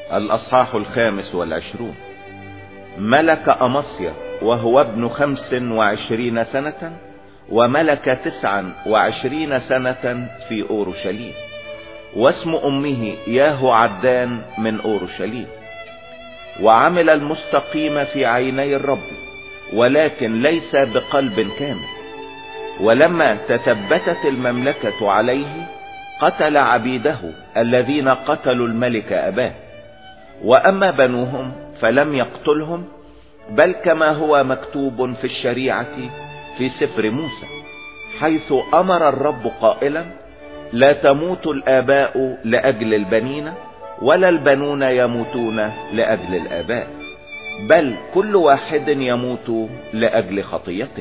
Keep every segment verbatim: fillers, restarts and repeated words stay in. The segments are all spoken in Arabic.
الأصحاح الخامس والعشرون. ملك أمصيا وهو ابن خمس وعشرين سنة، وملك تسعا وعشرين سنة في أورشليم، واسم أمه ياهو عدان من أورشليم. وعمل المستقيم في عيني الرب، ولكن ليس بقلب كامل. ولما تثبتت المملكة عليه قتل عبيده الذين قتلوا الملك أباه. وأما بنوهم فلم يقتلهم، بل كما هو مكتوب في الشريعة في سفر موسى، حيث أمر الرب قائلا: لا تموت الآباء لأجل البنين، ولا البنون يموتون لأجل الآباء، بل كل واحد يموت لأجل خطيته.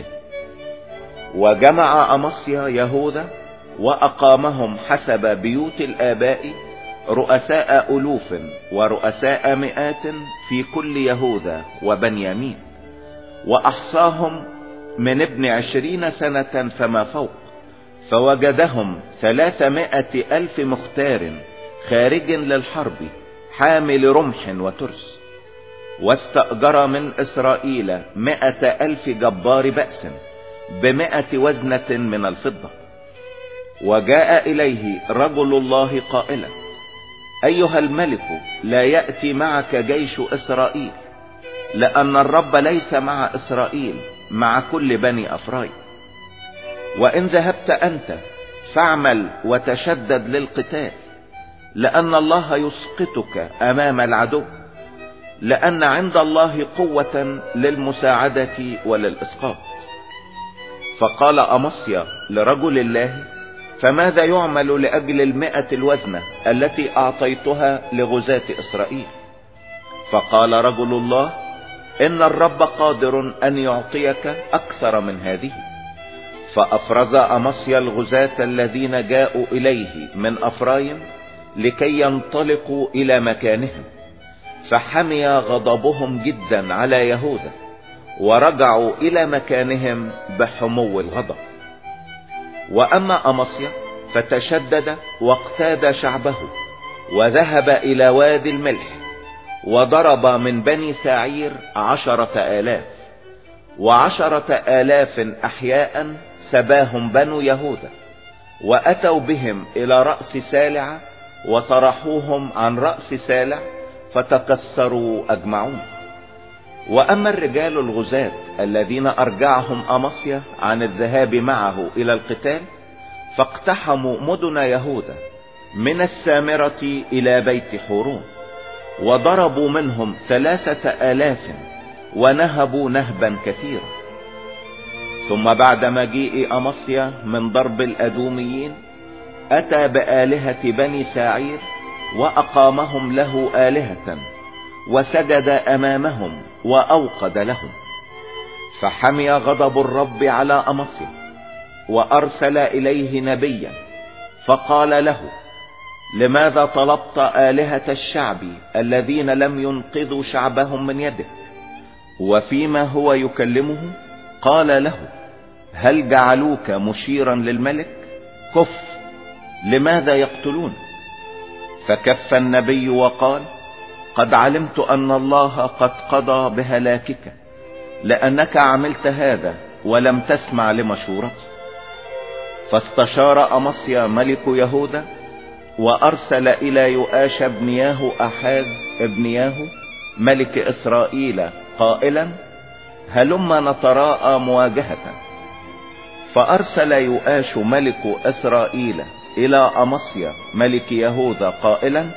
وجمع أمصيا يهوذا وأقامهم حسب بيوت الآباء رؤساء ألوف ورؤساء مئات في كل يهوذا وبنيامين، وأحصاهم من ابن عشرين سنة فما فوق، فوجدهم ثلاثمائة ألف مختار خارج للحرب حامل رمح وترس. واستأجر من إسرائيل مائة ألف جبار بأس بمائة وزنة من الفضة. وجاء إليه رجل الله قائلا: أيها الملك، لا يأتي معك جيش إسرائيل، لأن الرب ليس مع إسرائيل مع كل بني أفرايم. وإن ذهبت أنت فاعمل وتشدد للقتال، لأن الله يسقطك أمام العدو، لأن عند الله قوة للمساعدة وللإسقاط. فقال أمصيا لرجل الله: فماذا يعمل لأجل المئة الوزنة التي أعطيتها لغزاة إسرائيل؟ فقال رجل الله: إن الرب قادر أن يعطيك أكثر من هذه. فأفرز أمصيا الغزاة الذين جاءوا إليه من أفرايم لكي ينطلقوا إلى مكانهم، فحمي غضبهم جدا على يهوذا، ورجعوا إلى مكانهم بحمو الغضب. وأما أمصيا فتشدد واقتاد شعبه، وذهب إلى وادي الملح، وضرب من بني ساعير عشرة آلاف، وعشرة آلاف أحياء سباهم بنو يهوذا، وأتوا بهم إلى رأس سالع، وطرحوهم عن رأس سالع فتكسروا أجمعون. وأما الرجال الغزاة الذين أرجعهم أمصيا عن الذهاب معه إلى القتال، فاقتحموا مدن يهوذا من السامرة إلى بيت حورون، وضربوا منهم ثلاثة آلاف، ونهبوا نهبا كثيرا. ثم بعد مجيء أمصيا من ضرب الأدوميين أتى بآلهة بني ساعير، وأقامهم له آلهة، وسجد أمامهم وأوقد لهم. فحمي غضب الرب على أمصيا، وأرسل إليه نبيا فقال له: لماذا طلبت آلهة الشعب الذين لم ينقذوا شعبهم من يدك؟ وفيما هو يكلمه قال له: هل جعلوك مشيرا للملك؟ كف، لماذا يقتلون؟ فكف النبي وقال: قد علمت أن الله قد قضى بهلاكك، لأنك عملت هذا ولم تسمع لمشورتي. فاستشار أمصيا ملك يهوذا، وأرسل إلى يؤاش بن ياهو أحاز ابن ياهو ملك إسرائيل قائلا: هلما نتراءى مواجهة. فأرسل يؤاش ملك إسرائيل إلى أمصيا ملك يهوذا قائلا: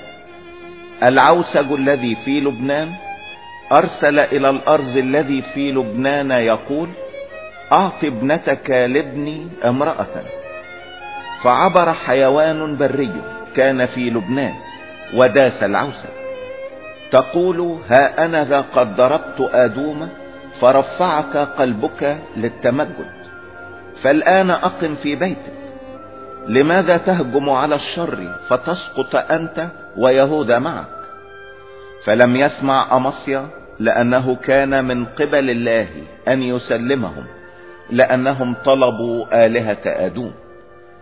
العوسج الذي في لبنان أرسل إلى الأرز الذي في لبنان يقول: أعط ابنتك لابني امرأة. فعبر حيوان بري كان في لبنان وداس العوسج، تقول: ها أنا ذا قد ضربت آدوم فرفعك قلبك للتمجد، فالآن أقم في بيتك. لماذا تهجم على الشر فتسقط أنت ويهوذا معك؟ فلم يسمع أمصيا، لأنه كان من قبل الله أن يسلمهم، لأنهم طلبوا آلهة آدوم.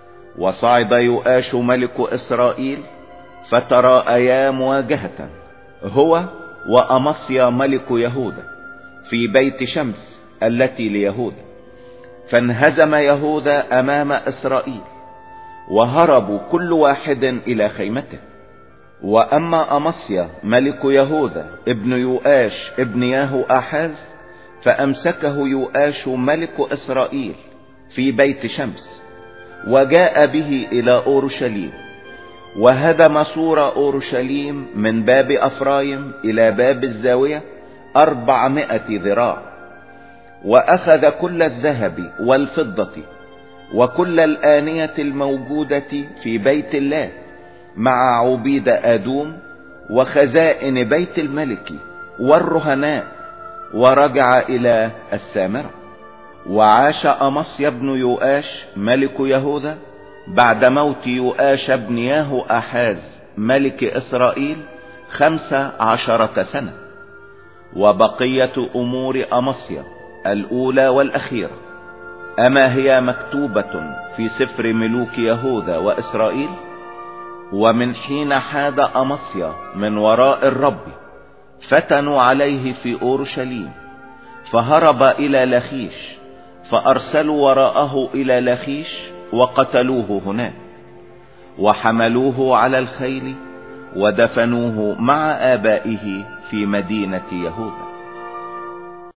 وصعد يؤاش ملك إسرائيل فتراءيا مواجهة، هو وأمصيا ملك يهوذا في بيت شمس التي ليهوذا. فانهزم يهوذا امام اسرائيل وهربوا كل واحد الى خيمته. واما امصيا ملك يهوذا ابن يؤاش ابن ياهو احاز فامسكه يؤاش ملك اسرائيل في بيت شمس، وجاء به الى اورشليم، وهدم سور اورشليم من باب افرايم الى باب الزاوية اربعمائة ذراع، واخذ كل الذهب والفضة وكل الآنية الموجودة في بيت الله مع عبيد آدوم وخزائن بيت الملك والرهناء، ورجع الى السامرة. وعاش أمصيا بن يؤاش ملك يهوذا بعد موت يؤاش بن ياهو أحاز ملك إسرائيل خمس عشرة سنة. وبقية أمور أمصيا الأولى والأخيرة أما هي مكتوبة في سفر ملوك يهوذا وإسرائيل؟ ومن حين حاد أمصيا من وراء الرب فتنوا عليه في أورشليم، فهرب إلى لخيش، فأرسلوا وراءه إلى لخيش وقتلوه هناك، وحملوه على الخيل ودفنوه مع آبائه في مدينة يهوذا.